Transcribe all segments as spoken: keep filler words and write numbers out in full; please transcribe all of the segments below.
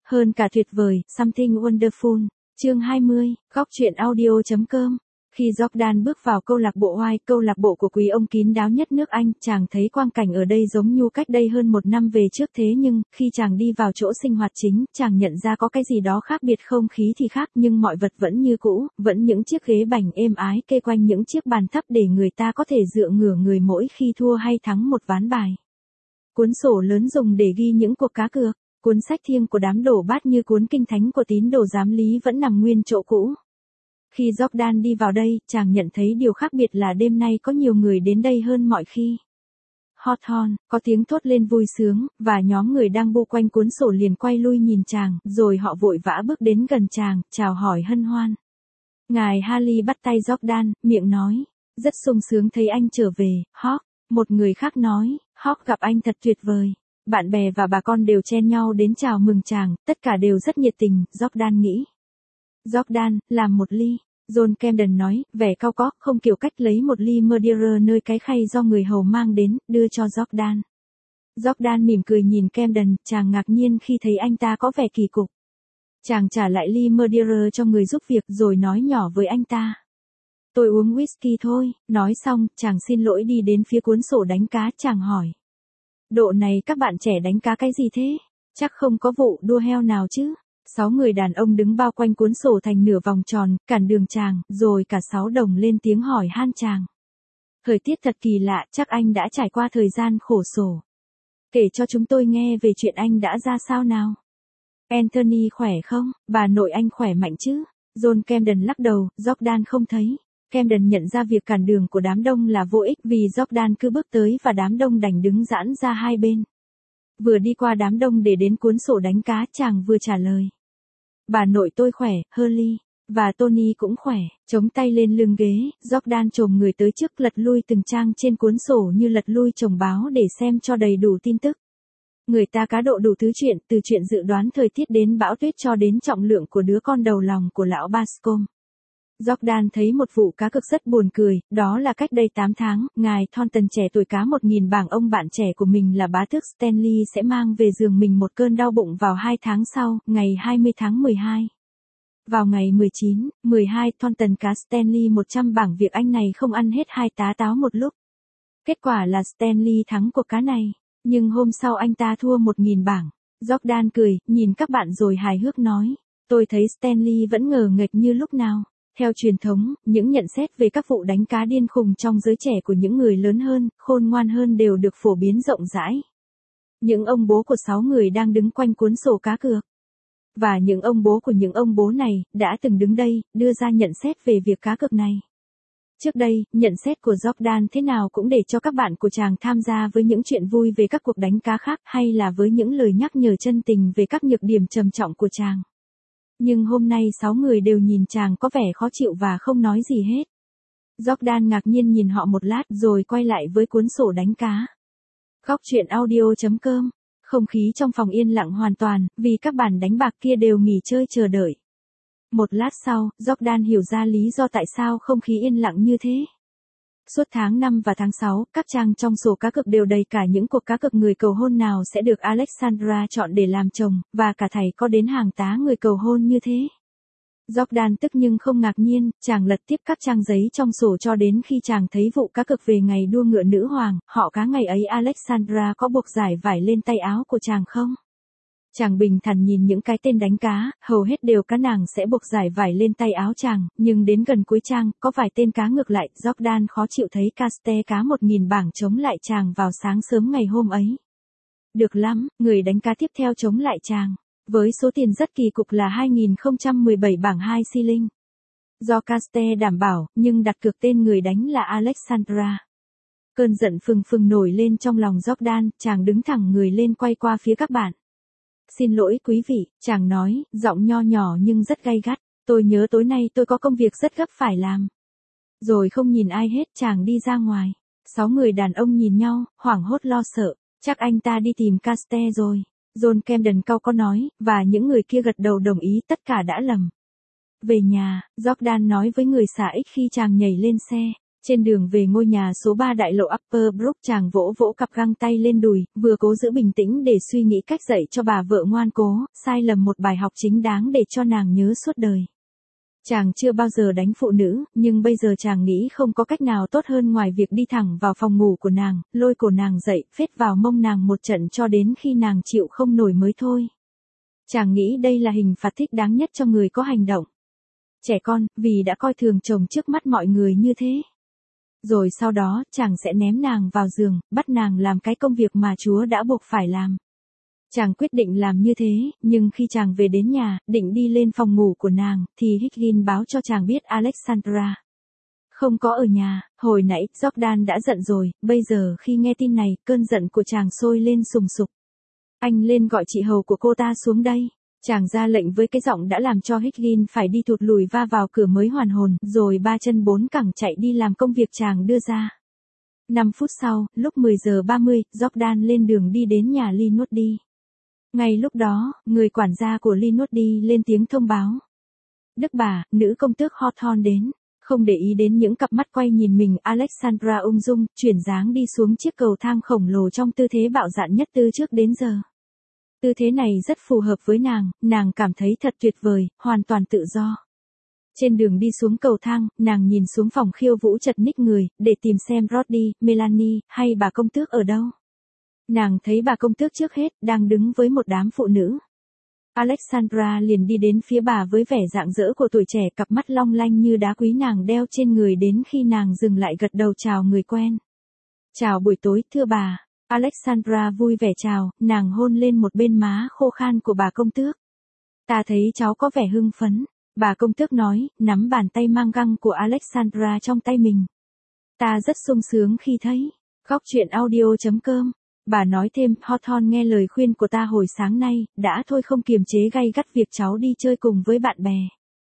Hơn cả tuyệt vời, something wonderful. Chương hai mươi, góc truyện audio.com. Khi Jordan bước vào câu lạc bộ White, câu lạc bộ của quý ông kín đáo nhất nước Anh, chàng thấy quang cảnh ở đây giống như cách đây hơn một năm về trước, thế nhưng, khi chàng đi vào chỗ sinh hoạt chính, chàng nhận ra có cái gì đó khác biệt. Không khí thì khác nhưng mọi vật vẫn như cũ, vẫn những chiếc ghế bành êm ái kê quanh những chiếc bàn thấp để người ta có thể dựa ngửa người mỗi khi thua hay thắng một ván bài. Cuốn sổ lớn dùng để ghi những cuộc cá cược, cuốn sách thiêng của đám đổ bát như cuốn kinh thánh của tín đồ giám lý vẫn nằm nguyên chỗ cũ. Khi Jordan đi vào đây, chàng nhận thấy điều khác biệt là đêm nay có nhiều người đến đây hơn mọi khi. Hot horn, có tiếng thốt lên vui sướng, và nhóm người đang bu quanh cuốn sổ liền quay lui nhìn chàng, rồi họ vội vã bước đến gần chàng, chào hỏi hân hoan. Ngài Harley bắt tay Jordan, miệng nói, rất sung sướng thấy anh trở về, Hawk. Một người khác nói, Hawk gặp anh thật tuyệt vời. Bạn bè và bà con đều chen nhau đến chào mừng chàng, tất cả đều rất nhiệt tình, Jordan nghĩ. Jordan, làm một ly. John Camden nói, vẻ cau có, không kiểu cách lấy một ly Madeira nơi cái khay do người hầu mang đến, đưa cho Jordan. Jordan mỉm cười nhìn Camden, chàng ngạc nhiên khi thấy anh ta có vẻ kỳ cục. Chàng trả lại ly Madeira cho người giúp việc rồi nói nhỏ với anh ta. Tôi uống whisky thôi, nói xong, chàng xin lỗi đi đến phía cuốn sổ đánh cá, chàng hỏi. Độ này các bạn trẻ đánh cá cái gì thế? Chắc không có vụ đua heo nào chứ? Sáu người đàn ông đứng bao quanh cuốn sổ thành nửa vòng tròn, cản đường chàng, rồi cả sáu đồng lên tiếng hỏi han chàng. Thời tiết thật kỳ lạ, chắc anh đã trải qua thời gian khổ sở. Kể cho chúng tôi nghe về chuyện anh đã ra sao nào. Anthony khỏe không? Bà nội anh khỏe mạnh chứ? John Camden lắc đầu, Jordan không thấy. Camden nhận ra việc cản đường của đám đông là vô ích vì Jordan cứ bước tới và đám đông đành đứng giãn ra hai bên. Vừa đi qua đám đông để đến cuốn sổ đánh cá, chàng vừa trả lời. Bà nội tôi khỏe, Hurley, và Tony cũng khỏe. Chống tay lên lưng ghế, Jordan chồm người tới trước lật lui từng trang trên cuốn sổ như lật lui chồng báo để xem cho đầy đủ tin tức. Người ta cá độ đủ thứ chuyện, từ chuyện dự đoán thời tiết đến bão tuyết cho đến trọng lượng của đứa con đầu lòng của lão Bascom. Jordan thấy một vụ cá cược rất buồn cười, đó là cách đây tám tháng, ngài Thornton trẻ tuổi cá một nghìn bảng ông bạn trẻ của mình là bá tước Stanley sẽ mang về giường mình một cơn đau bụng vào hai tháng sau, ngày hai mươi tháng mười hai. Vào ngày mười chín, mười hai Thornton cá Stanley một trăm bảng, việc anh này không ăn hết hai tá táo một lúc. Kết quả là Stanley thắng cuộc cá này, nhưng hôm sau anh ta thua một nghìn bảng. Jordan cười, nhìn các bạn rồi hài hước nói, tôi thấy Stanley vẫn ngờ nghệch như lúc nào. Theo truyền thống, những nhận xét về các vụ đánh cá điên khùng trong giới trẻ của những người lớn hơn, khôn ngoan hơn đều được phổ biến rộng rãi. Những ông bố của sáu người đang đứng quanh cuốn sổ cá cược. Và những ông bố của những ông bố này, đã từng đứng đây, đưa ra nhận xét về việc cá cược này. Trước đây, nhận xét của Jordan thế nào cũng để cho các bạn của chàng tham gia với những chuyện vui về các cuộc đánh cá khác hay là với những lời nhắc nhở chân tình về các nhược điểm trầm trọng của chàng. Nhưng hôm nay sáu người đều nhìn chàng có vẻ khó chịu và không nói gì hết. Jordan ngạc nhiên nhìn họ một lát rồi quay lại với cuốn sổ đánh cá. Góc truyện audio.com. Không khí trong phòng yên lặng hoàn toàn, vì các bàn đánh bạc kia đều nghỉ chơi chờ đợi. Một lát sau, Jordan hiểu ra lý do tại sao không khí yên lặng như thế. Suốt tháng năm và tháng sáu, các trang trong sổ cá cược đều đầy cả những cuộc cá cược người cầu hôn nào sẽ được Alexandra chọn để làm chồng, và cả thảy có đến hàng tá người cầu hôn như thế. Jordan tức nhưng không ngạc nhiên, chàng lật tiếp các trang giấy trong sổ cho đến khi chàng thấy vụ cá cược về ngày đua ngựa nữ hoàng, họ cá ngày ấy Alexandra có buộc giải vải lên tay áo của chàng không? Chàng bình thản nhìn những cái tên đánh cá, hầu hết đều cá nàng sẽ buộc giải vải lên tay áo chàng, nhưng đến gần cuối trang, có vài tên cá ngược lại, Jordan khó chịu thấy Caste cá một nghìn bảng chống lại chàng vào sáng sớm ngày hôm ấy. Được lắm, người đánh cá tiếp theo chống lại chàng, với số tiền rất kỳ cục là hai nghìn không trăm mười bảy bảng hai shilling. Do Caste đảm bảo, nhưng đặt cược tên người đánh là Alexandra. Cơn giận phừng phừng nổi lên trong lòng Jordan, chàng đứng thẳng người lên quay qua phía các bạn. Xin lỗi quý vị, chàng nói, giọng nho nhỏ nhưng rất gay gắt, tôi nhớ tối nay tôi có công việc rất gấp phải làm. Rồi không nhìn ai hết, chàng đi ra ngoài. Sáu người đàn ông nhìn nhau, hoảng hốt lo sợ, chắc anh ta đi tìm Caste rồi. John Camden cau có nói, và những người kia gật đầu đồng ý, tất cả đã lầm. Về nhà, Jordan nói với người xà ích khi chàng nhảy lên xe, Trên đường về ngôi nhà số ba đại lộ Upper Brook, chàng vỗ vỗ cặp găng tay lên đùi, vừa cố giữ bình tĩnh để suy nghĩ cách dạy cho bà vợ ngoan cố, sai lầm một bài học chính đáng để cho nàng nhớ suốt đời. Chàng chưa bao giờ đánh phụ nữ, nhưng bây giờ chàng nghĩ không có cách nào tốt hơn ngoài việc đi thẳng vào phòng ngủ của nàng, lôi cổ nàng dậy, phết vào mông nàng một trận cho đến khi nàng chịu không nổi mới thôi. Chàng nghĩ đây là hình phạt thích đáng nhất cho người có hành động trẻ con, vì đã coi thường chồng trước mắt mọi người như thế. Rồi sau đó, chàng sẽ ném nàng vào giường, bắt nàng làm cái công việc mà Chúa đã buộc phải làm. Chàng quyết định làm như thế, nhưng khi chàng về đến nhà, định đi lên phòng ngủ của nàng, thì Higgins báo cho chàng biết Alexandra không có ở nhà. Hồi nãy, Jordan đã giận rồi, bây giờ khi nghe tin này, cơn giận của chàng sôi lên sùng sục. Anh lên gọi chị hầu của cô ta xuống đây. Chàng ra lệnh với cái giọng đã làm cho Higgins phải đi thụt lùi va vào cửa mới hoàn hồn, rồi ba chân bốn cẳng chạy đi làm công việc chàng đưa ra. Năm phút sau, lúc mười giờ ba mươi, Jordan lên đường đi đến nhà Linwood. Ngay lúc đó, người quản gia của Linwood lên tiếng thông báo. Đức bà, nữ công tước Hawthorne đến. Không để ý đến những cặp mắt quay nhìn mình, Alexandra ung dung, chuyển dáng đi xuống chiếc cầu thang khổng lồ trong tư thế bạo dạn nhất từ trước đến giờ. Tư thế này rất phù hợp với nàng, nàng cảm thấy thật tuyệt vời, hoàn toàn tự do. Trên đường đi xuống cầu thang, nàng nhìn xuống phòng khiêu vũ chật ních người, để tìm xem Roddy, Melanie, hay bà công tước ở đâu. Nàng thấy bà công tước trước hết, đang đứng với một đám phụ nữ. Alexandra liền đi đến phía bà với vẻ rạng rỡ của tuổi trẻ, cặp mắt long lanh như đá quý nàng đeo trên người đến khi nàng dừng lại gật đầu chào người quen. Chào buổi tối, thưa bà. Alexandra vui vẻ chào, nàng hôn lên một bên má khô khan của bà công tước. Ta thấy cháu có vẻ hưng phấn. Bà công tước nói, nắm bàn tay mang găng của Alexandra trong tay mình. Ta rất sung sướng khi thấy. Góc truyện audio chấm com. Bà nói thêm, Hawthorne nghe lời khuyên của ta hồi sáng nay, đã thôi không kiềm chế gay gắt việc cháu đi chơi cùng với bạn bè.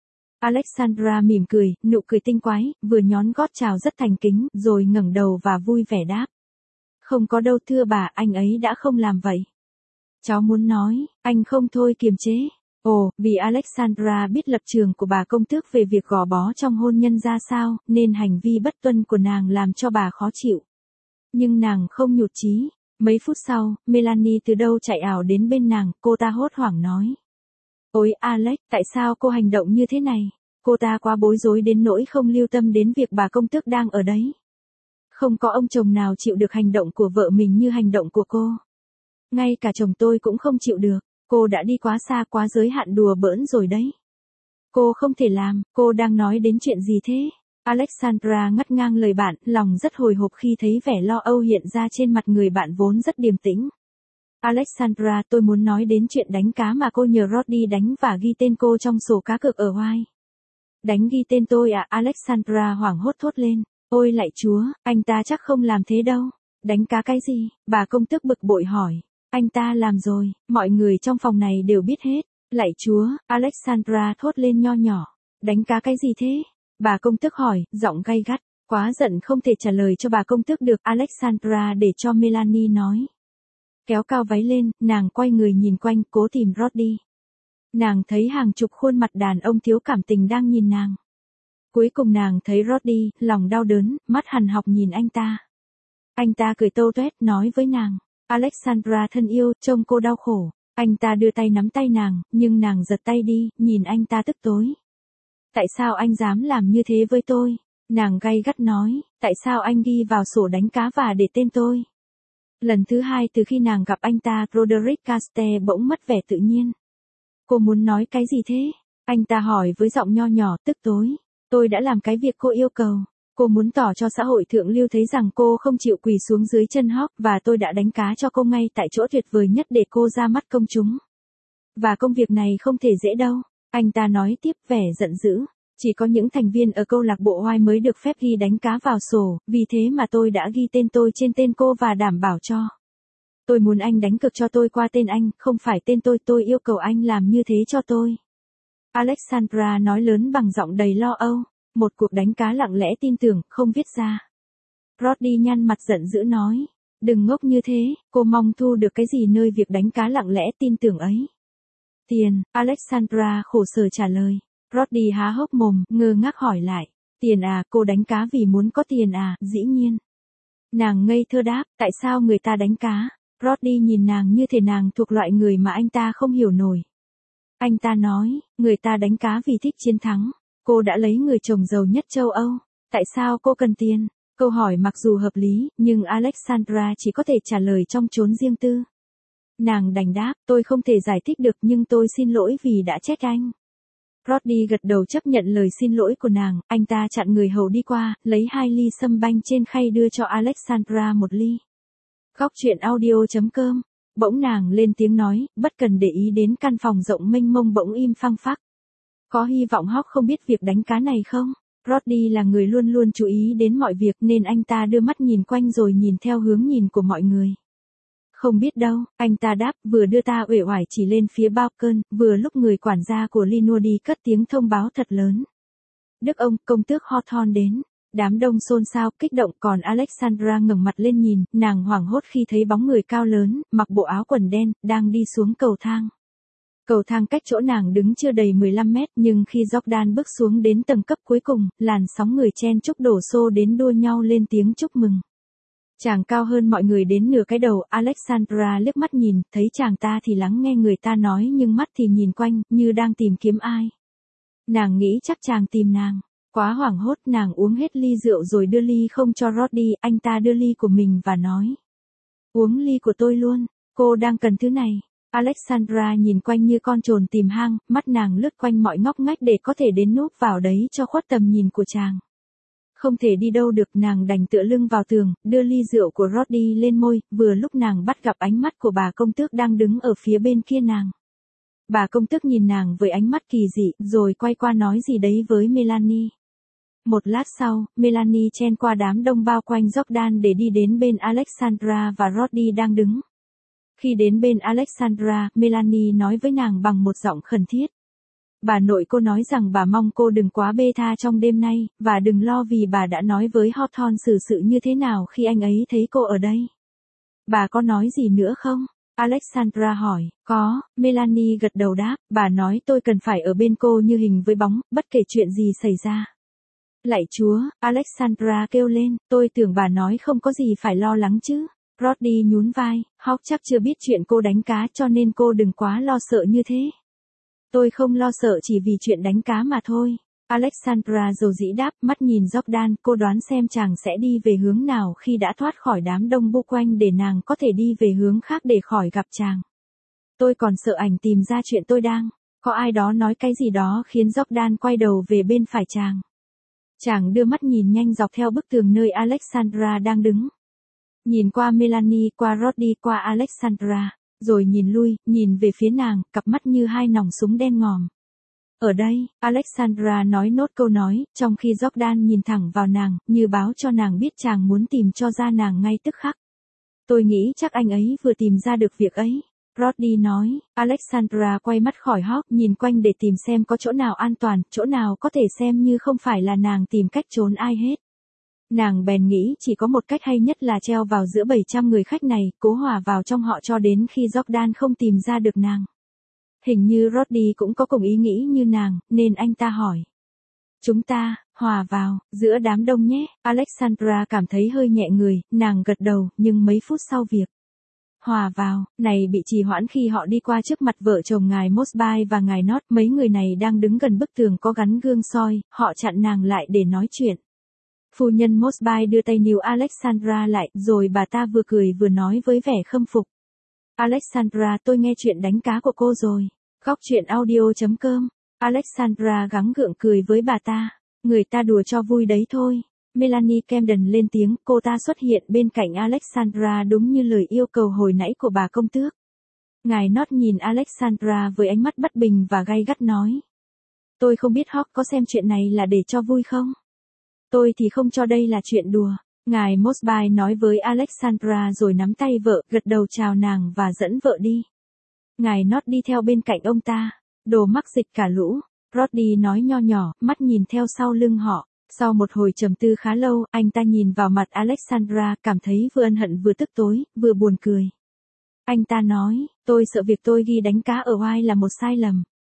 Alexandra mỉm cười, nụ cười tinh quái, vừa nhón gót chào rất thành kính, rồi ngẩng đầu và vui vẻ đáp. Không có đâu thưa bà, anh ấy đã không làm vậy. Cháu muốn nói, anh không thôi kiềm chế. Ồ, vì Alexandra biết lập trường của bà công tước về việc gò bó trong hôn nhân ra sao, nên hành vi bất tuân của nàng làm cho bà khó chịu. Nhưng nàng không nhụt chí. Mấy phút sau, Melanie từ đâu chạy ảo đến bên nàng, cô ta hốt hoảng nói. Ôi Alex, tại sao cô hành động như thế này? Cô ta quá bối rối đến nỗi không lưu tâm đến việc bà công tước đang ở đấy. Không có ông chồng nào chịu được hành động của vợ mình như hành động của cô. Ngay cả chồng tôi cũng không chịu được, cô đã đi quá xa quá giới hạn đùa bỡn rồi đấy. Cô không thể làm, cô đang nói đến chuyện gì thế? Alexandra ngắt ngang lời bạn, lòng rất hồi hộp khi thấy vẻ lo âu hiện ra trên mặt người bạn vốn rất điềm tĩnh. Alexandra, tôi muốn nói đến chuyện đánh cá mà cô nhờ Roddy đánh và ghi tên cô trong sổ cá cược ở Hawaii. Đánh ghi tên tôi à? Alexandra hoảng hốt thốt lên. Ôi lạy Chúa, anh ta chắc không làm thế đâu. Đánh cá cái gì? Bà công tước bực bội hỏi. Anh ta làm rồi, mọi người trong phòng này đều biết hết. Lạy Chúa, Alexandra thốt lên nho nhỏ. Đánh cá cái gì thế? Bà công tước hỏi, giọng gay gắt, quá giận không thể trả lời cho bà công tước được. Alexandra để cho Melanie nói. Kéo cao váy lên, nàng quay người nhìn quanh, cố tìm Roddy. Nàng thấy hàng chục khuôn mặt đàn ông thiếu cảm tình đang nhìn nàng. Cuối cùng nàng thấy Roddy, lòng đau đớn, mắt hằn học nhìn anh ta. Anh ta cười tâu tuét, nói với nàng. Alexandra thân yêu, trông cô đau khổ. Anh ta đưa tay nắm tay nàng, nhưng nàng giật tay đi, nhìn anh ta tức tối. Tại sao anh dám làm như thế với tôi? Nàng gay gắt nói, tại sao anh ghi vào sổ đánh cá và để tên tôi? Lần thứ hai từ khi nàng gặp anh ta, Roderick Caste bỗng mất vẻ tự nhiên. Cô muốn nói cái gì thế? Anh ta hỏi với giọng nho nhỏ, tức tối. Tôi đã làm cái việc cô yêu cầu. Cô muốn tỏ cho xã hội thượng lưu thấy rằng cô không chịu quỳ xuống dưới chân Hawk, và tôi đã đánh cá cho cô ngay tại chỗ tuyệt vời nhất để cô ra mắt công chúng. Và công việc này không thể dễ đâu. Anh ta nói tiếp vẻ giận dữ. Chỉ có những thành viên ở câu lạc bộ Hawaii mới được phép ghi đánh cá vào sổ, vì thế mà tôi đã ghi tên tôi trên tên cô và đảm bảo cho. Tôi muốn anh đánh cược cho tôi qua tên anh, không phải tên tôi, tôi yêu cầu anh làm như thế cho tôi. Alexandra nói lớn bằng giọng đầy lo âu, một cuộc đánh cá lặng lẽ tin tưởng, không viết ra. Roddy nhăn mặt giận dữ nói, đừng ngốc như thế, cô mong thu được cái gì nơi việc đánh cá lặng lẽ tin tưởng ấy? Tiền, Alexandra khổ sở trả lời. Roddy há hốc mồm, ngơ ngác hỏi lại. Tiền à, cô đánh cá vì muốn có tiền à, dĩ nhiên. Nàng ngây thơ đáp, tại sao người ta đánh cá? Roddy nhìn nàng như thể nàng thuộc loại người mà anh ta không hiểu nổi. Anh ta nói, người ta đánh cá vì thích chiến thắng. Cô đã lấy người chồng giàu nhất châu Âu. Tại sao cô cần tiền? Câu hỏi mặc dù hợp lý, nhưng Alexandra chỉ có thể trả lời trong chốn riêng tư. Nàng đành đáp, tôi không thể giải thích được nhưng tôi xin lỗi vì đã trách anh. Roddy gật đầu chấp nhận lời xin lỗi của nàng, anh ta chặn người hầu đi qua, lấy hai ly sâm banh trên khay đưa cho Alexandra một ly. Góc chuyện audio chấm com. Bỗng nàng lên tiếng nói, bất cần để ý đến căn phòng rộng mênh mông bỗng im phăng phắc. Có hy vọng Hawk không biết việc đánh cá này không? Roddy là người luôn luôn chú ý đến mọi việc nên anh ta đưa mắt nhìn quanh rồi nhìn theo hướng nhìn của mọi người. Không biết đâu, anh ta đáp, vừa đưa ta uể oải chỉ lên phía balcony, vừa lúc người quản gia của Linody cất tiếng thông báo thật lớn. Đức ông, công tước Hawthorne đến. Đám đông xôn xao, kích động, còn Alexandra ngẩng mặt lên nhìn, nàng hoảng hốt khi thấy bóng người cao lớn, mặc bộ áo quần đen, đang đi xuống cầu thang. Cầu thang cách chỗ nàng đứng chưa đầy mười lăm mét, nhưng khi Jordan bước xuống đến tầng cấp cuối cùng, làn sóng người chen chúc đổ xô đến đua nhau lên tiếng chúc mừng. Chàng cao hơn mọi người đến nửa cái đầu, Alexandra liếc mắt nhìn, thấy chàng ta thì lắng nghe người ta nói nhưng mắt thì nhìn quanh, như đang tìm kiếm ai. Nàng nghĩ chắc chàng tìm nàng. Quá hoảng hốt, nàng uống hết ly rượu rồi đưa ly không cho Roddy, anh ta đưa ly của mình và nói. Uống ly của tôi luôn, cô đang cần thứ này. Alexandra nhìn quanh như con trồn tìm hang, mắt nàng lướt quanh mọi ngóc ngách để có thể đến núp vào đấy cho khuất tầm nhìn của chàng. Không thể đi đâu được, nàng đành tựa lưng vào tường, đưa ly rượu của Roddy lên môi, vừa lúc nàng bắt gặp ánh mắt của bà công tước đang đứng ở phía bên kia nàng. Bà công tước nhìn nàng với ánh mắt kỳ dị, rồi quay qua nói gì đấy với Melanie. Một lát sau, Melanie chen qua đám đông bao quanh Jordan để đi đến bên Alexandra và Roddy đang đứng. Khi đến bên Alexandra, Melanie nói với nàng bằng một giọng khẩn thiết. Bà nội cô nói rằng bà mong cô đừng quá bê tha trong đêm nay, và đừng lo vì bà đã nói với Hawthorne xử sự như thế nào khi anh ấy thấy cô ở đây. Bà có nói gì nữa không? Alexandra hỏi. Có, Melanie gật đầu đáp, bà nói tôi cần phải ở bên cô như hình với bóng, bất kể chuyện gì xảy ra. Lạy Chúa, Alexandra kêu lên, tôi tưởng bà nói không có gì phải lo lắng chứ. Roddy nhún vai, Hawk chắc chưa biết chuyện cô đánh cá cho nên cô đừng quá lo sợ như thế. Tôi không lo sợ chỉ vì chuyện đánh cá mà thôi. Alexandra dầu dĩ đáp, mắt nhìn Jordan, cô đoán xem chàng sẽ đi về hướng nào khi đã thoát khỏi đám đông bu quanh để nàng có thể đi về hướng khác để khỏi gặp chàng. Tôi còn sợ ảnh tìm ra chuyện tôi đang. Có ai đó nói cái gì đó khiến Jordan quay đầu về bên phải chàng. Chàng đưa mắt nhìn nhanh dọc theo bức tường nơi Alexandra đang đứng. Nhìn qua Melanie, qua Roddy, qua Alexandra, rồi nhìn lui, nhìn về phía nàng, cặp mắt như hai nòng súng đen ngòm. Ở đây, Alexandra nói nốt câu nói, trong khi Jordan nhìn thẳng vào nàng, như báo cho nàng biết chàng muốn tìm cho ra nàng ngay tức khắc. Tôi nghĩ chắc anh ấy vừa tìm ra được việc ấy. Roddy nói, Alexandra quay mắt khỏi Hawk, nhìn quanh để tìm xem có chỗ nào an toàn, chỗ nào có thể xem như không phải là nàng tìm cách trốn ai hết. Nàng bèn nghĩ chỉ có một cách hay nhất là treo vào giữa bảy trăm người khách này, cố hòa vào trong họ cho đến khi Jordan không tìm ra được nàng. Hình như Roddy cũng có cùng ý nghĩ như nàng, nên anh ta hỏi. Chúng ta, hòa vào, giữa đám đông nhé. Alexandra cảm thấy hơi nhẹ người, nàng gật đầu, nhưng mấy phút sau việc hòa vào, này bị trì hoãn khi họ đi qua trước mặt vợ chồng ngài Mosby và ngài Nott, mấy người này đang đứng gần bức tường có gắn gương soi, họ chặn nàng lại để nói chuyện. Phu nhân Mosby đưa tay níu Alexandra lại, rồi bà ta vừa cười vừa nói với vẻ khâm phục. Alexandra, tôi nghe chuyện đánh cá của cô rồi. Góc chuyện audio chấm com. Alexandra gắng gượng cười với bà ta. Người ta đùa cho vui đấy thôi. Melanie Camden lên tiếng, cô ta xuất hiện bên cạnh Alexandra đúng như lời yêu cầu hồi nãy của bà công tước. Ngài Nott nhìn Alexandra với ánh mắt bất bình và gay gắt nói. Tôi không biết Hawk có xem chuyện này là để cho vui không? Tôi thì không cho đây là chuyện đùa. Ngài Mosby nói với Alexandra rồi nắm tay vợ, gật đầu chào nàng và dẫn vợ đi. Ngài Nott đi theo bên cạnh ông ta. Đồ mắc dịch cả lũ. Roddy nói nho nhỏ, mắt nhìn theo sau lưng họ. Sau một hồi trầm tư khá lâu, anh ta nhìn vào mặt Alexandra, cảm thấy vừa ân hận vừa tức tối, vừa buồn cười. Anh ta nói, tôi sợ việc tôi ghi đánh cá ở Oai là một sai lầm.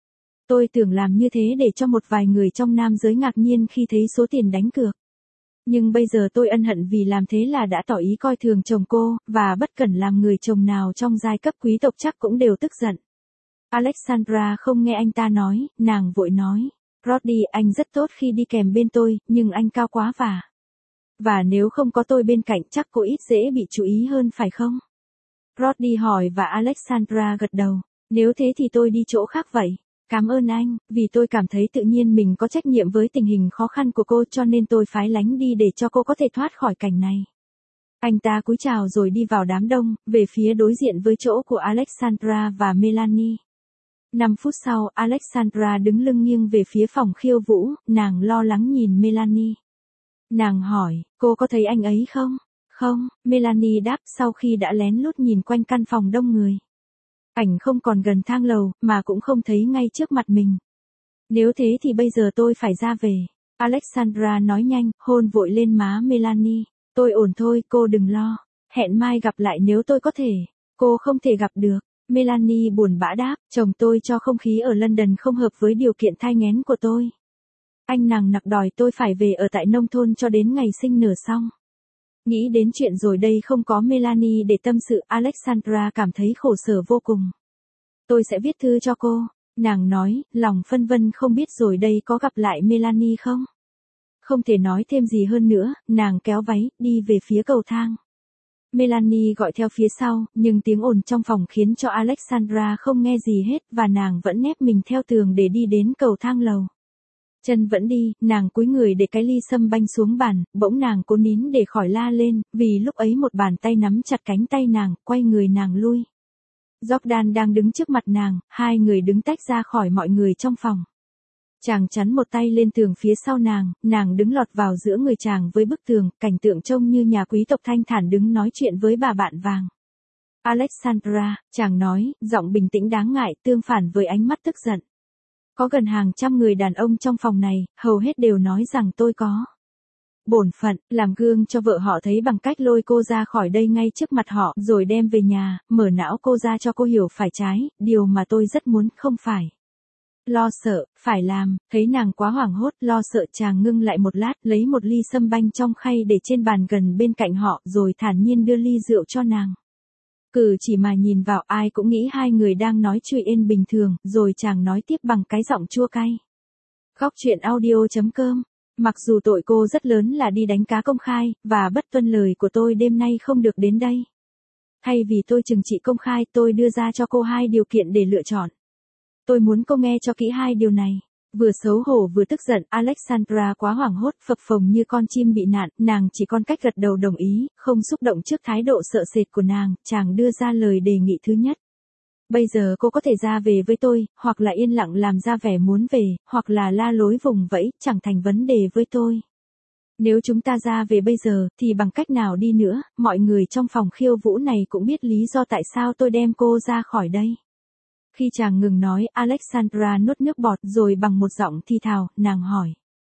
Tôi tưởng làm như thế để cho một vài người trong nam giới ngạc nhiên khi thấy số tiền đánh cược. Nhưng bây giờ tôi ân hận vì làm thế là đã tỏ ý coi thường chồng cô, và bất cẩn làm người chồng nào trong giai cấp quý tộc chắc cũng đều tức giận. Alexandra không nghe anh ta nói, nàng vội nói. Roddy, anh rất tốt khi đi kèm bên tôi, nhưng anh cao quá và... Và nếu không có tôi bên cạnh chắc cô ít dễ bị chú ý hơn phải không? Roddy hỏi và Alexandra gật đầu. Nếu thế thì tôi đi chỗ khác vậy. Cảm ơn anh, vì tôi cảm thấy tự nhiên mình có trách nhiệm với tình hình khó khăn của cô cho nên tôi phái lánh đi để cho cô có thể thoát khỏi cảnh này. Anh ta cúi chào rồi đi vào đám đông, về phía đối diện với chỗ của Alexandra và Melanie. Năm phút sau, Alexandra đứng lưng nghiêng về phía phòng khiêu vũ, nàng lo lắng nhìn Melanie. Nàng hỏi, cô có thấy anh ấy không? Không, Melanie đáp sau khi đã lén lút nhìn quanh căn phòng đông người. Ảnh không còn gần thang lầu, mà cũng không thấy ngay trước mặt mình. Nếu thế thì bây giờ tôi phải ra về. Alexandra nói nhanh, hôn vội lên má Melanie. Tôi ổn thôi, cô đừng lo. Hẹn mai gặp lại nếu tôi có thể. Cô không thể gặp được. Melanie buồn bã đáp, chồng tôi cho không khí ở London không hợp với điều kiện thai nghén của tôi. Anh nàng nặc đòi tôi phải về ở tại nông thôn cho đến ngày sinh nở xong. Nghĩ đến chuyện rồi đây không có Melanie để tâm sự, Alexandra cảm thấy khổ sở vô cùng. Tôi sẽ viết thư cho cô, nàng nói, lòng phân vân không biết rồi đây có gặp lại Melanie không. Không thể nói thêm gì hơn nữa, nàng kéo váy, đi về phía cầu thang. Melanie gọi theo phía sau, nhưng tiếng ồn trong phòng khiến cho Alexandra không nghe gì hết và nàng vẫn nép mình theo tường để đi đến cầu thang lầu. Chân vẫn đi, nàng cúi người để cái ly sâm banh xuống bàn, bỗng nàng cố nín để khỏi la lên, vì lúc ấy một bàn tay nắm chặt cánh tay nàng, quay người nàng lui. Jordan đang đứng trước mặt nàng, hai người đứng tách ra khỏi mọi người trong phòng. Chàng chắn một tay lên tường phía sau nàng, nàng đứng lọt vào giữa người chàng với bức tường, cảnh tượng trông như nhà quý tộc thanh thản đứng nói chuyện với bà bạn vàng. Alexandra, chàng nói, giọng bình tĩnh đáng ngại, tương phản với ánh mắt tức giận. Có gần hàng trăm người đàn ông trong phòng này, hầu hết đều nói rằng tôi có bổn phận, làm gương cho vợ họ thấy bằng cách lôi cô ra khỏi đây ngay trước mặt họ, rồi đem về nhà, mở não cô ra cho cô hiểu phải trái, điều mà tôi rất muốn, không phải lo sợ, phải làm. Thấy nàng quá hoảng hốt, lo sợ, chàng ngưng lại một lát, lấy một ly sâm banh trong khay để trên bàn gần bên cạnh họ, rồi thản nhiên đưa ly rượu cho nàng. Cử chỉ mà nhìn vào ai cũng nghĩ hai người đang nói chuyện bình thường, rồi chàng nói tiếp bằng cái giọng chua cay. Góc truyện audio chấm com. Mặc dù tội cô rất lớn là đi đánh cá công khai, và bất tuân lời của tôi đêm nay không được đến đây. Thay vì tôi trừng trị công khai, tôi đưa ra cho cô hai điều kiện để lựa chọn. Tôi muốn cô nghe cho kỹ hai điều này. Vừa xấu hổ vừa tức giận, Alexandra quá hoảng hốt, phập phồng như con chim bị nạn, nàng chỉ còn cách gật đầu đồng ý, không xúc động trước thái độ sợ sệt của nàng, chàng đưa ra lời đề nghị thứ nhất. Bây giờ cô có thể ra về với tôi, hoặc là yên lặng làm ra vẻ muốn về, hoặc là la lối vùng vẫy, chẳng thành vấn đề với tôi. Nếu chúng ta ra về bây giờ, thì bằng cách nào đi nữa, mọi người trong phòng khiêu vũ này cũng biết lý do tại sao tôi đem cô ra khỏi đây. Khi chàng ngừng nói, Alexandra nuốt nước bọt rồi bằng một giọng thi thào, nàng hỏi.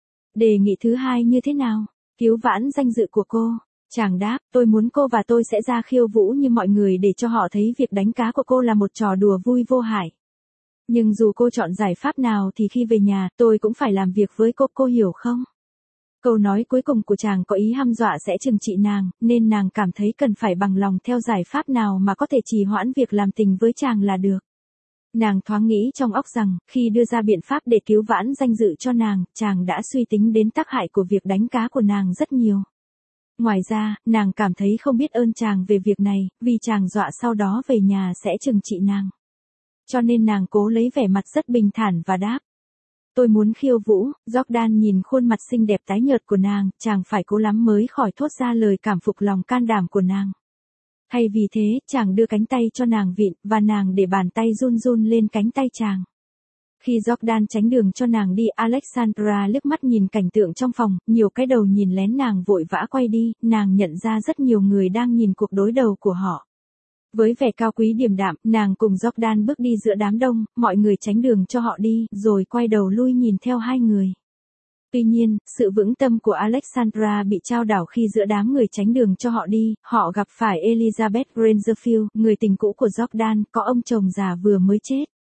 Đề nghị thứ hai như thế nào? Cứu vãn danh dự của cô. Chàng đáp, tôi muốn cô và tôi sẽ ra khiêu vũ như mọi người để cho họ thấy việc đánh cá của cô là một trò đùa vui vô hại. Nhưng dù cô chọn giải pháp nào thì khi về nhà, tôi cũng phải làm việc với cô, cô hiểu không? Câu nói cuối cùng của chàng có ý hăm dọa sẽ trừng trị nàng, nên nàng cảm thấy cần phải bằng lòng theo giải pháp nào mà có thể trì hoãn việc làm tình với chàng là được. Nàng thoáng nghĩ trong óc rằng, khi đưa ra biện pháp để cứu vãn danh dự cho nàng, chàng đã suy tính đến tác hại của việc đánh cá của nàng rất nhiều. Ngoài ra, nàng cảm thấy không biết ơn chàng về việc này, vì chàng dọa sau đó về nhà sẽ trừng trị nàng. Cho nên nàng cố lấy vẻ mặt rất bình thản và đáp. Tôi muốn khiêu vũ. Jordan nhìn khuôn mặt xinh đẹp tái nhợt của nàng, chàng phải cố lắm mới khỏi thốt ra lời cảm phục lòng can đảm của nàng. Thay vì thế, chàng đưa cánh tay cho nàng vịn, và nàng để bàn tay run run lên cánh tay chàng. Khi Jordan tránh đường cho nàng đi, Alexandra liếc mắt nhìn cảnh tượng trong phòng, nhiều cái đầu nhìn lén nàng vội vã quay đi, nàng nhận ra rất nhiều người đang nhìn cuộc đối đầu của họ. Với vẻ cao quý điềm đạm, nàng cùng Jordan bước đi giữa đám đông, mọi người tránh đường cho họ đi, rồi quay đầu lui nhìn theo hai người. Tuy nhiên, sự vững tâm của Alexandra bị trao đảo khi giữa đám người tránh đường cho họ đi, họ gặp phải Elizabeth Grangerfield, người tình cũ của Jordan, có ông chồng già vừa mới chết.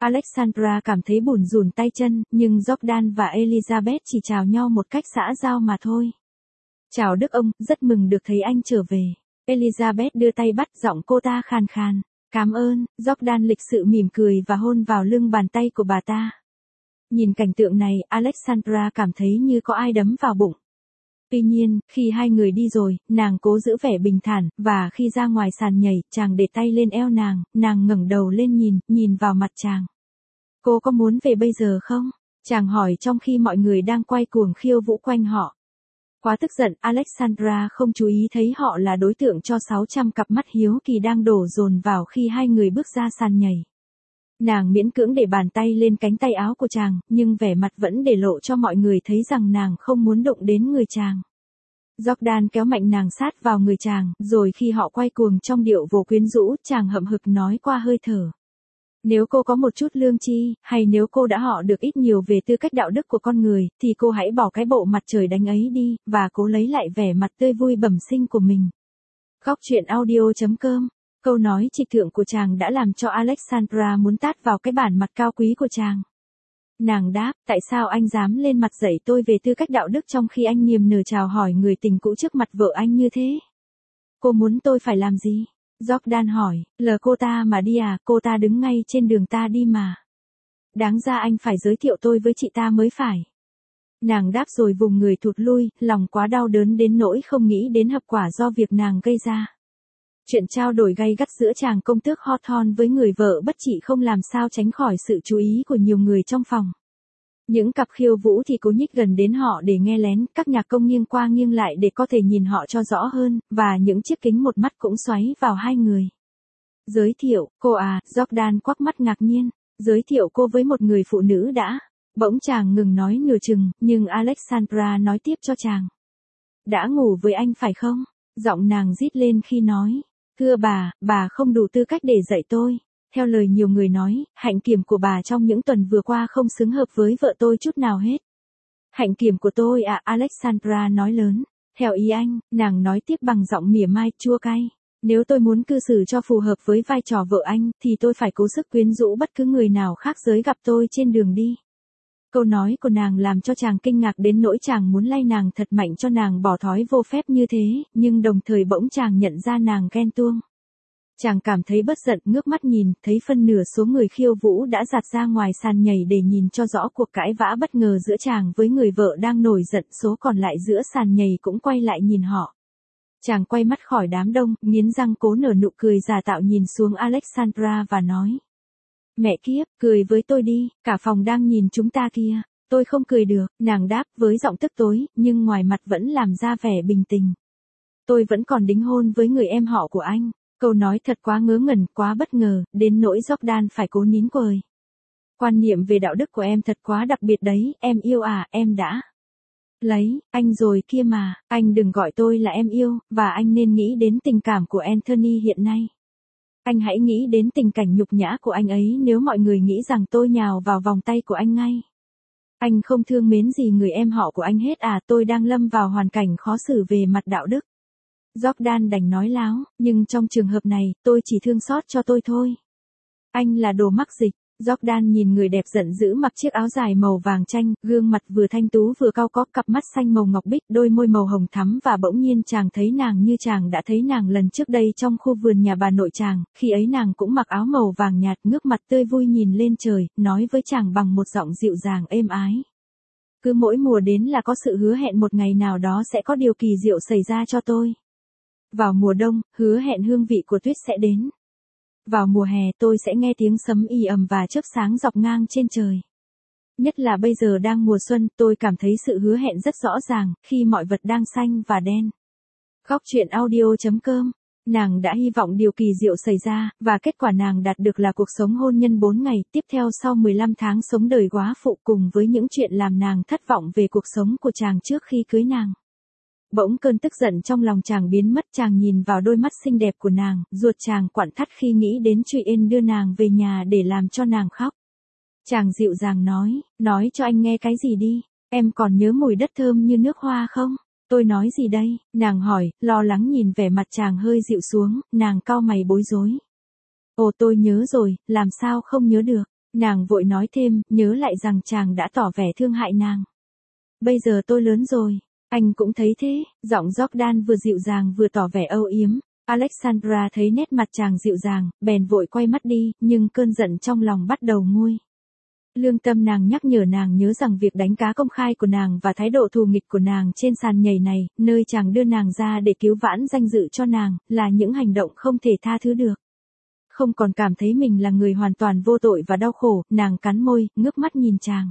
Alexandra cảm thấy bủn rủn tay chân, nhưng Jordan và Elizabeth chỉ chào nhau một cách xã giao mà thôi. Chào Đức ông, rất mừng được thấy anh trở về. Elizabeth đưa tay bắt, giọng cô ta khàn khàn. Cảm ơn, Jordan lịch sự mỉm cười và hôn vào lưng bàn tay của bà ta. Nhìn cảnh tượng này, Alexandra cảm thấy như có ai đấm vào bụng. Tuy nhiên, khi hai người đi rồi, nàng cố giữ vẻ bình thản, và khi ra ngoài sàn nhảy, chàng để tay lên eo nàng, nàng ngẩng đầu lên nhìn, nhìn vào mặt chàng. Cô có muốn về bây giờ không? Chàng hỏi trong khi mọi người đang quay cuồng khiêu vũ quanh họ. Quá tức giận, Alexandra không chú ý thấy họ là đối tượng cho sáu trăm cặp mắt hiếu kỳ đang đổ dồn vào khi hai người bước ra sàn nhảy. Nàng miễn cưỡng để bàn tay lên cánh tay áo của chàng, nhưng vẻ mặt vẫn để lộ cho mọi người thấy rằng nàng không muốn đụng đến người chàng. Jordan kéo mạnh nàng sát vào người chàng, rồi khi họ quay cuồng trong điệu vồ quyến rũ, chàng hậm hực nói qua hơi thở. Nếu cô có một chút lương tri, hay nếu cô đã họ được ít nhiều về tư cách đạo đức của con người, thì cô hãy bỏ cái bộ mặt trời đánh ấy đi, và cố lấy lại vẻ mặt tươi vui bẩm sinh của mình. Góc truyện audio chấm com. Câu nói trịch thượng của chàng đã làm cho Alexandra muốn tát vào cái bản mặt cao quý của chàng. Nàng đáp, tại sao anh dám lên mặt dạy tôi về tư cách đạo đức trong khi anh niềm nở chào hỏi người tình cũ trước mặt vợ anh như thế? Cô muốn tôi phải làm gì? Jordan hỏi, lờ cô ta mà đi à, cô ta đứng ngay trên đường ta đi mà. Đáng ra anh phải giới thiệu tôi với chị ta mới phải. Nàng đáp rồi vùng người thụt lui, lòng quá đau đớn đến nỗi không nghĩ đến hậu quả do việc nàng gây ra. Chuyện trao đổi gay gắt giữa chàng công tước Hawthorne với người vợ bất trị không làm sao tránh khỏi sự chú ý của nhiều người trong phòng. Những cặp khiêu vũ thì cố nhích gần đến họ để nghe lén, các nhạc công nghiêng qua nghiêng lại để có thể nhìn họ cho rõ hơn, và những chiếc kính một mắt cũng xoáy vào hai người. Giới thiệu, cô à, Jordan quắc mắt ngạc nhiên, giới thiệu cô với một người phụ nữ đã. Bỗng chàng ngừng nói nửa chừng, nhưng Alexandra nói tiếp cho chàng. Đã ngủ với anh phải không? Giọng nàng rít lên khi nói. Thưa bà, bà không đủ tư cách để dạy tôi. Theo lời nhiều người nói, hạnh kiểm của bà trong những tuần vừa qua không xứng hợp với vợ tôi chút nào hết. Hạnh kiểm của tôi à, Alexandra nói lớn. Theo ý anh, nàng nói tiếp bằng giọng mỉa mai, chua cay. Nếu tôi muốn cư xử cho phù hợp với vai trò vợ anh, thì tôi phải cố sức quyến rũ bất cứ người nào khác giới gặp tôi trên đường đi. Câu nói của nàng làm cho chàng kinh ngạc đến nỗi chàng muốn lay nàng thật mạnh cho nàng bỏ thói vô phép như thế, nhưng đồng thời bỗng chàng nhận ra nàng ghen tuông. Chàng cảm thấy bất giận, ngước mắt nhìn, thấy phân nửa số người khiêu vũ đã giạt ra ngoài sàn nhảy để nhìn cho rõ cuộc cãi vã bất ngờ giữa chàng với người vợ đang nổi giận, số còn lại giữa sàn nhảy cũng quay lại nhìn họ. Chàng quay mắt khỏi đám đông, nghiến răng cố nở nụ cười giả tạo nhìn xuống Alexandra và nói. Mẹ kiếp, cười với tôi đi, cả phòng đang nhìn chúng ta kia. Tôi không cười được, nàng đáp với giọng tức tối, nhưng ngoài mặt vẫn làm ra vẻ bình tình. Tôi vẫn còn đính hôn với người em họ của anh. Câu nói thật quá ngớ ngẩn, quá bất ngờ, đến nỗi Jordan phải cố nín cười. Quan niệm về đạo đức của em thật quá đặc biệt đấy, em yêu à, em đã lấy anh rồi kia mà, anh đừng gọi tôi là em yêu, và anh nên nghĩ đến tình cảm của Anthony hiện nay. Anh hãy nghĩ đến tình cảnh nhục nhã của anh ấy nếu mọi người nghĩ rằng tôi nhào vào vòng tay của anh ngay. Anh không thương mến gì người em họ của anh hết à, tôi đang lâm vào hoàn cảnh khó xử về mặt đạo đức. Jordan đành nói láo, nhưng trong trường hợp này, tôi chỉ thương xót cho tôi thôi. Anh là đồ mắc dịch. Jordan nhìn người đẹp giận dữ mặc chiếc áo dài màu vàng chanh, gương mặt vừa thanh tú vừa cau có, cặp mắt xanh màu ngọc bích, đôi môi màu hồng thắm, và bỗng nhiên chàng thấy nàng như chàng đã thấy nàng lần trước đây trong khu vườn nhà bà nội chàng, khi ấy nàng cũng mặc áo màu vàng nhạt, ngước mặt tươi vui nhìn lên trời, nói với chàng bằng một giọng dịu dàng êm ái. Cứ mỗi mùa đến là có sự hứa hẹn một ngày nào đó sẽ có điều kỳ diệu xảy ra cho tôi. Vào mùa đông, hứa hẹn hương vị của tuyết sẽ đến. Vào mùa hè tôi sẽ nghe tiếng sấm ì ầm và chớp sáng dọc ngang trên trời. Nhất là bây giờ đang mùa xuân, tôi cảm thấy sự hứa hẹn rất rõ ràng, khi mọi vật đang xanh và đen. Góc truyện audio chấm com. Nàng đã hy vọng điều kỳ diệu xảy ra, và kết quả nàng đạt được là cuộc sống hôn nhân bốn ngày tiếp theo sau mười lăm tháng sống đời góa phụ, cùng với những chuyện làm nàng thất vọng về cuộc sống của chàng trước khi cưới nàng. Bỗng cơn tức giận trong lòng chàng biến mất, chàng nhìn vào đôi mắt xinh đẹp của nàng, ruột chàng quặn thắt khi nghĩ đến Truy Yên đưa nàng về nhà để làm cho nàng khóc. Chàng dịu dàng nói, nói cho anh nghe cái gì đi, em còn nhớ mùi đất thơm như nước hoa không? Tôi nói gì đây? Nàng hỏi, lo lắng nhìn vẻ mặt chàng hơi dịu xuống, nàng cau mày bối rối. Ồ tôi nhớ rồi, làm sao không nhớ được? Nàng vội nói thêm, nhớ lại rằng chàng đã tỏ vẻ thương hại nàng. Bây giờ tôi lớn rồi. Anh cũng thấy thế, giọng Jordan vừa dịu dàng vừa tỏ vẻ âu yếm. Alexandra thấy nét mặt chàng dịu dàng, bèn vội quay mắt đi, nhưng cơn giận trong lòng bắt đầu nguôi. Lương tâm nàng nhắc nhở nàng nhớ rằng việc đánh cá công khai của nàng và thái độ thù nghịch của nàng trên sàn nhảy này, nơi chàng đưa nàng ra để cứu vãn danh dự cho nàng, là những hành động không thể tha thứ được. Không còn cảm thấy mình là người hoàn toàn vô tội và đau khổ, nàng cắn môi, ngước mắt nhìn chàng.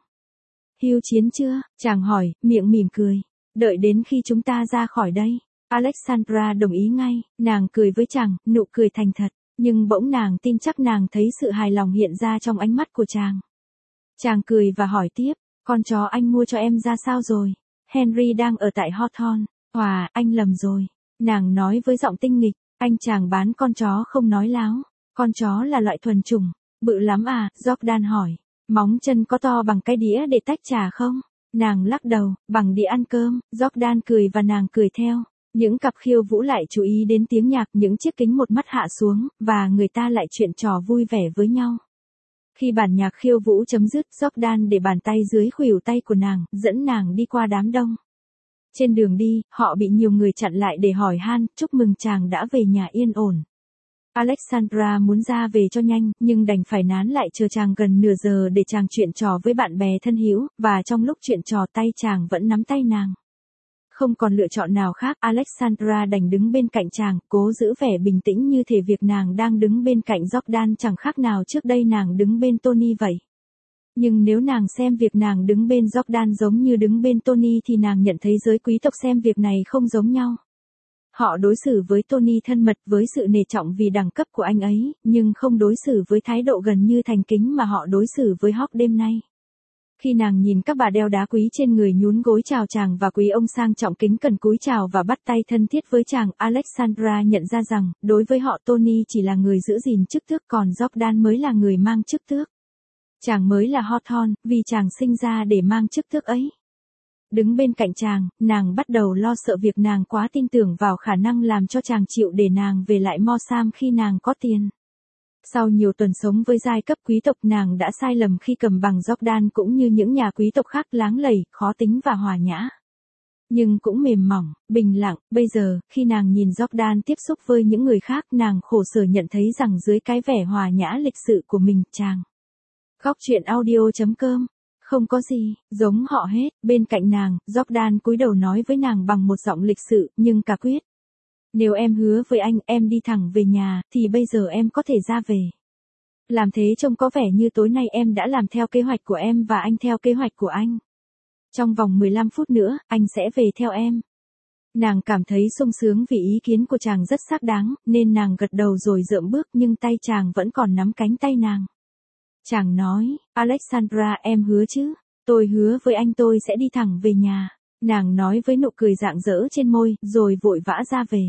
Hưu chiến chưa? Chàng hỏi, miệng mỉm cười. Đợi đến khi chúng ta ra khỏi đây. Alexandra đồng ý ngay, nàng cười với chàng, nụ cười thành thật, nhưng bỗng nàng tin chắc nàng thấy sự hài lòng hiện ra trong ánh mắt của chàng. Chàng cười và hỏi tiếp, con chó anh mua cho em ra sao rồi? Henry đang ở tại Hawthorne. Hòa, anh lầm rồi. Nàng nói với giọng tinh nghịch, anh chàng bán con chó không nói láo. Con chó là loại thuần chủng. Bự lắm à? Jordan hỏi. Móng chân có to bằng cái đĩa để tách trà không? Nàng lắc đầu, bằng đĩa ăn cơm. Jordan cười và nàng cười theo. Những cặp khiêu vũ lại chú ý đến tiếng nhạc, những chiếc kính một mắt hạ xuống, và người ta lại chuyện trò vui vẻ với nhau. Khi bản nhạc khiêu vũ chấm dứt, Jordan để bàn tay dưới khuỷu tay của nàng, dẫn nàng đi qua đám đông. Trên đường đi, họ bị nhiều người chặn lại để hỏi han, chúc mừng chàng đã về nhà yên ổn. Alexandra muốn ra về cho nhanh, nhưng đành phải nán lại chờ chàng gần nửa giờ để chàng chuyện trò với bạn bè thân hữu, và trong lúc chuyện trò tay chàng vẫn nắm tay nàng. Không còn lựa chọn nào khác, Alexandra đành đứng bên cạnh chàng, cố giữ vẻ bình tĩnh như thể việc nàng đang đứng bên cạnh Jordan chẳng khác nào trước đây nàng đứng bên Tony vậy. Nhưng nếu nàng xem việc nàng đứng bên Jordan giống như đứng bên Tony thì nàng nhận thấy giới quý tộc xem việc này không giống nhau. Họ đối xử với Tony thân mật với sự nể trọng vì đẳng cấp của anh ấy, nhưng không đối xử với thái độ gần như thành kính mà họ đối xử với Hawk đêm nay. Khi nàng nhìn các bà đeo đá quý trên người nhún gối chào chàng và quý ông sang trọng kính cẩn cúi chào và bắt tay thân thiết với chàng, Alexandra nhận ra rằng, đối với họ Tony chỉ là người giữ gìn chức tước còn Jordan mới là người mang chức tước. Chàng mới là Hawthorne, vì chàng sinh ra để mang chức tước ấy. Đứng bên cạnh chàng, nàng bắt đầu lo sợ việc nàng quá tin tưởng vào khả năng làm cho chàng chịu để nàng về lại Morsam khi nàng có tiền. Sau nhiều tuần sống với giai cấp quý tộc, nàng đã sai lầm khi cầm bằng Jordan cũng như những nhà quý tộc khác láng lầy, khó tính và hòa nhã. Nhưng cũng mềm mỏng, bình lặng. Bây giờ, khi nàng nhìn Jordan tiếp xúc với những người khác, nàng khổ sở nhận thấy rằng dưới cái vẻ hòa nhã lịch sự của mình, chàng. Góc truyện audio chấm com không có gì giống họ hết. Bên cạnh nàng, Jordan cúi đầu nói với nàng bằng một giọng lịch sự nhưng cả quyết. Nếu em hứa với anh em đi thẳng về nhà, thì bây giờ em có thể ra về. Làm thế trông có vẻ như tối nay em đã làm theo kế hoạch của em và anh theo kế hoạch của anh. Trong vòng mười lăm phút nữa, anh sẽ về theo em. Nàng cảm thấy sung sướng vì ý kiến của chàng rất xác đáng, nên nàng gật đầu rồi dượm bước, nhưng tay chàng vẫn còn nắm cánh tay nàng. Chàng nói, Alexandra, em hứa chứ? Tôi hứa với anh tôi sẽ đi thẳng về nhà. Nàng nói với nụ cười rạng rỡ trên môi, rồi vội vã ra về.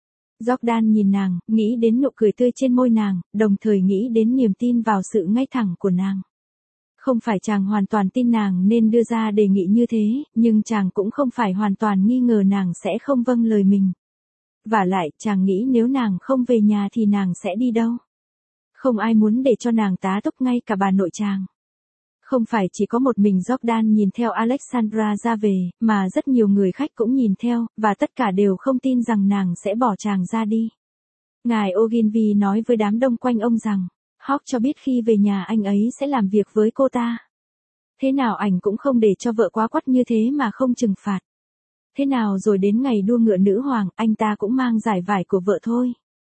Jordan nhìn nàng, nghĩ đến nụ cười tươi trên môi nàng, đồng thời nghĩ đến niềm tin vào sự ngay thẳng của nàng. Không phải chàng hoàn toàn tin nàng nên đưa ra đề nghị như thế, nhưng chàng cũng không phải hoàn toàn nghi ngờ nàng sẽ không vâng lời mình. Vả lại, chàng nghĩ nếu nàng không về nhà thì nàng sẽ đi đâu? Không ai muốn để cho nàng tá túc, ngay cả bà nội chàng. Không phải chỉ có một mình Jordan nhìn theo Alexandra ra về, mà rất nhiều người khách cũng nhìn theo, và tất cả đều không tin rằng nàng sẽ bỏ chàng ra đi. Ngài Ogilvy nói với đám đông quanh ông rằng, Hawk cho biết khi về nhà anh ấy sẽ làm việc với cô ta. Thế nào ảnh cũng không để cho vợ quá quắt như thế mà không trừng phạt. Thế nào rồi đến ngày đua ngựa nữ hoàng, anh ta cũng mang giải vải của vợ thôi.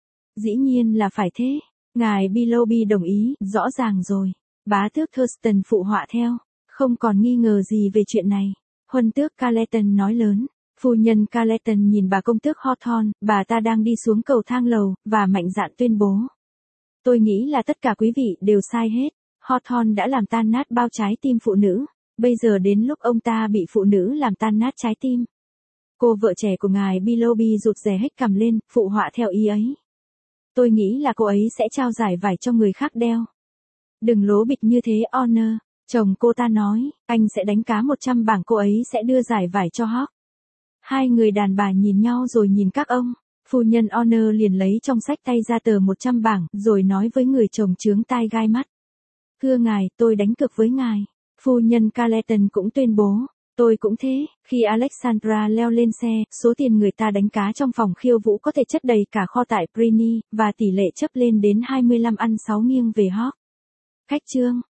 Dĩ nhiên là phải thế. Ngài Willoughby đồng ý, rõ ràng rồi. Bá tước Thurston phụ họa theo. Không còn nghi ngờ gì về chuyện này. Huân tước Carleton nói lớn. Phu nhân Carleton nhìn bà công tước Hawthorne, bà ta đang đi xuống cầu thang lầu, và mạnh dạn tuyên bố. Tôi nghĩ là tất cả quý vị đều sai hết. Hawthorne đã làm tan nát bao trái tim phụ nữ. Bây giờ đến lúc ông ta bị phụ nữ làm tan nát trái tim. Cô vợ trẻ của ngài Willoughby rụt rè hếch cằm lên, phụ họa theo ý ấy. Tôi nghĩ là cô ấy sẽ trao giải vải cho người khác đeo. Đừng lố bịch như thế Honor, chồng cô ta nói, anh sẽ đánh cá một trăm bảng, cô ấy sẽ đưa giải vải cho Hawk. Hai người đàn bà nhìn nhau rồi nhìn các ông. Phu nhân Honor liền lấy trong sách tay ra tờ một trăm bảng, rồi nói với người chồng chướng tai gai mắt. Thưa ngài, tôi đánh cược với ngài. Phu nhân Carleton cũng tuyên bố. Tôi cũng thế, khi Alexandra leo lên xe, số tiền người ta đánh cá trong phòng khiêu vũ có thể chất đầy cả kho tại Brinny, và tỷ lệ chấp lên đến hai mươi lăm ăn sáu nghiêng về Hawk. Khách trương.